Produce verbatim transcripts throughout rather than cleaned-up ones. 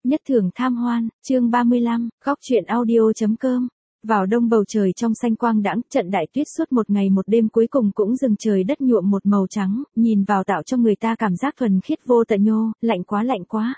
Nhất thưởng tham hoan, chương ba mươi lăm, góc truyện audio.com. Vào đông bầu trời trong xanh quang đãng, trận đại tuyết suốt một ngày một đêm cuối cùng cũng dừng trời đất nhuộm một màu trắng, nhìn vào tạo cho người ta cảm giác thuần khiết vô tận nhô, lạnh quá lạnh quá.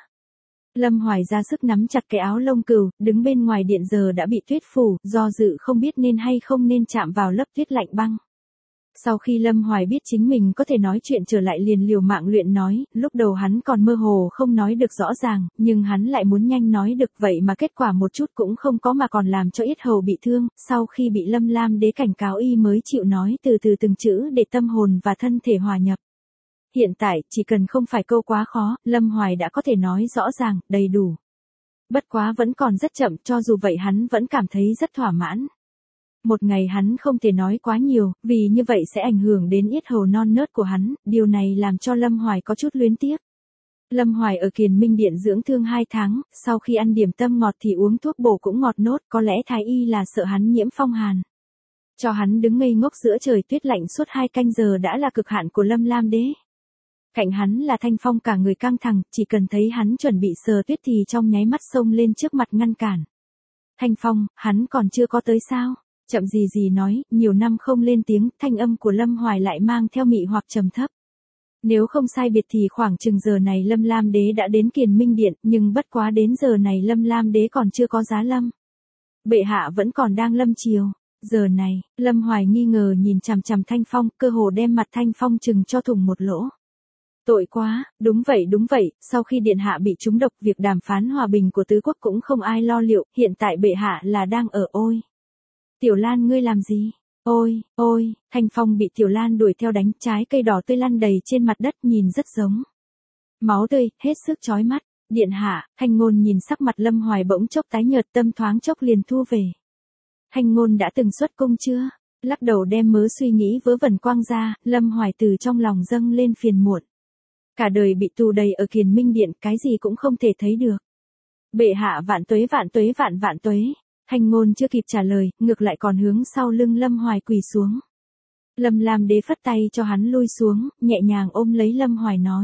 Lâm Hoài ra sức nắm chặt cái áo lông cừu, đứng bên ngoài điện giờ đã bị tuyết phủ, do dự không biết nên hay không nên chạm vào lớp tuyết lạnh băng. Sau khi Lâm Hoài biết chính mình có thể nói chuyện trở lại liền liều mạng luyện nói, lúc đầu hắn còn mơ hồ không nói được rõ ràng, nhưng hắn lại muốn nhanh nói được vậy mà kết quả một chút cũng không có mà còn làm cho yết hầu bị thương, sau khi bị Lâm Lam Đế cảnh cáo y mới chịu nói từ từ từng chữ để tâm hồn và thân thể hòa nhập. Hiện tại, chỉ cần không phải câu quá khó, Lâm Hoài đã có thể nói rõ ràng, đầy đủ. Bất quá vẫn còn rất chậm, cho dù vậy hắn vẫn cảm thấy rất thỏa mãn. Một ngày hắn không thể nói quá nhiều, vì như vậy sẽ ảnh hưởng đến yết hầu non nớt của hắn, điều này làm cho Lâm Hoài có chút luyến tiếc. Lâm Hoài ở Kiền Minh Điện dưỡng thương hai tháng, sau khi ăn điểm tâm ngọt thì uống thuốc bổ cũng ngọt nốt, có lẽ thái y là sợ hắn nhiễm phong hàn. Cho hắn đứng ngây ngốc giữa trời tuyết lạnh suốt hai canh giờ đã là cực hạn của Lâm Lam Đế. Cạnh hắn là Thanh Phong cả người căng thẳng, chỉ cần thấy hắn chuẩn bị sờ tuyết thì trong nháy mắt xông lên trước mặt ngăn cản. Thanh Phong, hắn còn chưa có tới sao? Chậm gì gì nói, nhiều năm không lên tiếng, thanh âm của Lâm Hoài lại mang theo mị hoặc trầm thấp. Nếu không sai biệt thì khoảng chừng giờ này Lâm Lam Đế đã đến Kiền Minh Điện, nhưng bất quá đến giờ này Lâm Lam Đế còn chưa có giá lâm. Bệ hạ vẫn còn đang lâm chiều. Giờ này, Lâm Hoài nghi ngờ nhìn chằm chằm Thanh Phong, cơ hồ đem mặt Thanh Phong chừng cho thủng một lỗ. Tội quá, đúng vậy đúng vậy, sau khi điện hạ bị trúng độc việc đàm phán hòa bình của tứ quốc cũng không ai lo liệu, hiện tại bệ hạ là đang ở ôi. Tiểu Lan ngươi làm gì? Ôi, ôi, Thanh Phong bị Tiểu Lan đuổi theo đánh, trái cây đỏ tươi lăn đầy trên mặt đất nhìn rất giống. Máu tươi, hết sức chói mắt. Điện hạ, Thanh Ngôn nhìn sắc mặt Lâm Hoài bỗng chốc tái nhợt, tâm thoáng chốc liền thu về. Thanh Ngôn đã từng xuất cung chưa? Lắc đầu đem mớ suy nghĩ vớ vẩn quang ra, Lâm Hoài từ trong lòng dâng lên phiền muộn. Cả đời bị tù đầy ở Kiền Minh Điện, cái gì cũng không thể thấy được. Bệ hạ vạn tuế vạn tuế vạn vạn tuế. Thanh Ngôn chưa kịp trả lời, ngược lại còn hướng sau lưng Lâm Hoài quỳ xuống. Lâm Lam Đế phất tay cho hắn lui xuống, nhẹ nhàng ôm lấy Lâm Hoài nói.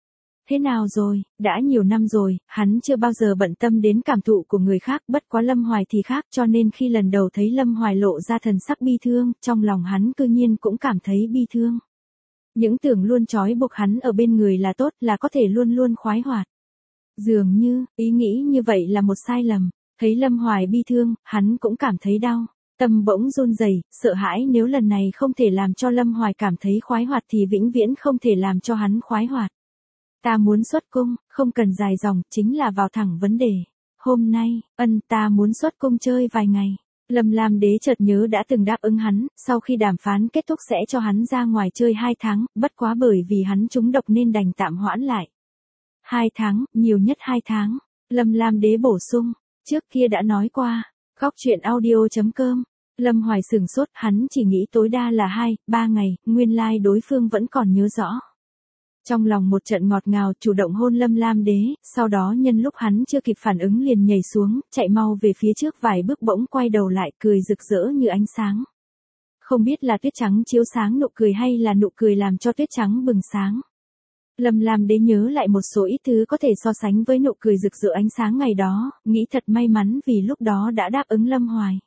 Thế nào rồi, đã nhiều năm rồi, hắn chưa bao giờ bận tâm đến cảm thụ của người khác, bất quá Lâm Hoài thì khác, cho nên khi lần đầu thấy Lâm Hoài lộ ra thần sắc bi thương, trong lòng hắn cư nhiên cũng cảm thấy bi thương. Những tưởng luôn trói buộc hắn ở bên người là tốt, là có thể luôn luôn khoái hoạt. Dường như, ý nghĩ như vậy là một sai lầm. Thấy Lâm Hoài bi thương, hắn cũng cảm thấy đau. Tâm bỗng run rẩy, sợ hãi nếu lần này không thể làm cho Lâm Hoài cảm thấy khoái hoạt thì vĩnh viễn không thể làm cho hắn khoái hoạt. Ta muốn xuất cung, không cần dài dòng, chính là vào thẳng vấn đề. Hôm nay, ân ta muốn xuất cung chơi vài ngày. Lâm Lam Đế chợt nhớ đã từng đáp ứng hắn, sau khi đàm phán kết thúc sẽ cho hắn ra ngoài chơi hai tháng, bất quá bởi vì hắn trúng độc nên đành tạm hoãn lại. Hai tháng, nhiều nhất hai tháng. Lâm Lam Đế bổ sung. Trước kia đã nói qua, góc truyện audio.com, Lâm Hoài sửng sốt, hắn chỉ nghĩ tối đa là hai, ba ngày, nguyên lai like đối phương vẫn còn nhớ rõ. Trong lòng một trận ngọt ngào, chủ động hôn Lâm Lam Đế, sau đó nhân lúc hắn chưa kịp phản ứng liền nhảy xuống, chạy mau về phía trước vài bước bỗng quay đầu lại cười rực rỡ như ánh sáng. Không biết là tuyết trắng chiếu sáng nụ cười hay là nụ cười làm cho tuyết trắng bừng sáng. Lâm Lam Đế nhớ lại một số ít thứ có thể so sánh với nụ cười rực rỡ ánh sáng ngày đó, nghĩ thật may mắn vì lúc đó đã đáp ứng Lâm Hoài.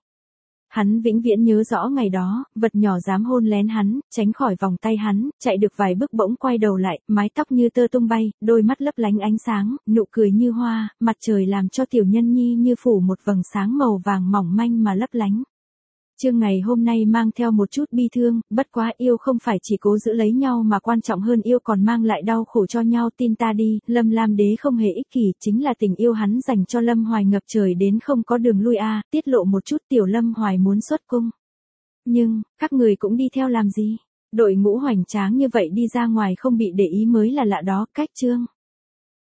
Hắn vĩnh viễn nhớ rõ ngày đó, vật nhỏ dám hôn lén hắn, tránh khỏi vòng tay hắn, chạy được vài bước bỗng quay đầu lại, mái tóc như tơ tung bay, đôi mắt lấp lánh ánh sáng, nụ cười như hoa, mặt trời làm cho tiểu nhân nhi như phủ một vầng sáng màu vàng mỏng manh mà lấp lánh. Chương ngày hôm nay mang theo một chút bi thương, bất quá yêu không phải chỉ cố giữ lấy nhau mà quan trọng hơn yêu còn mang lại đau khổ cho nhau, tin ta đi, Lâm Lam Đế không hề ích kỷ, chính là tình yêu hắn dành cho Lâm Hoài ngập trời đến không có đường lui a, à, tiết lộ một chút tiểu Lâm Hoài muốn xuất cung. Nhưng, các người cũng đi theo làm gì? Đội ngũ hoành tráng như vậy đi ra ngoài không bị để ý mới là lạ đó, cách chương.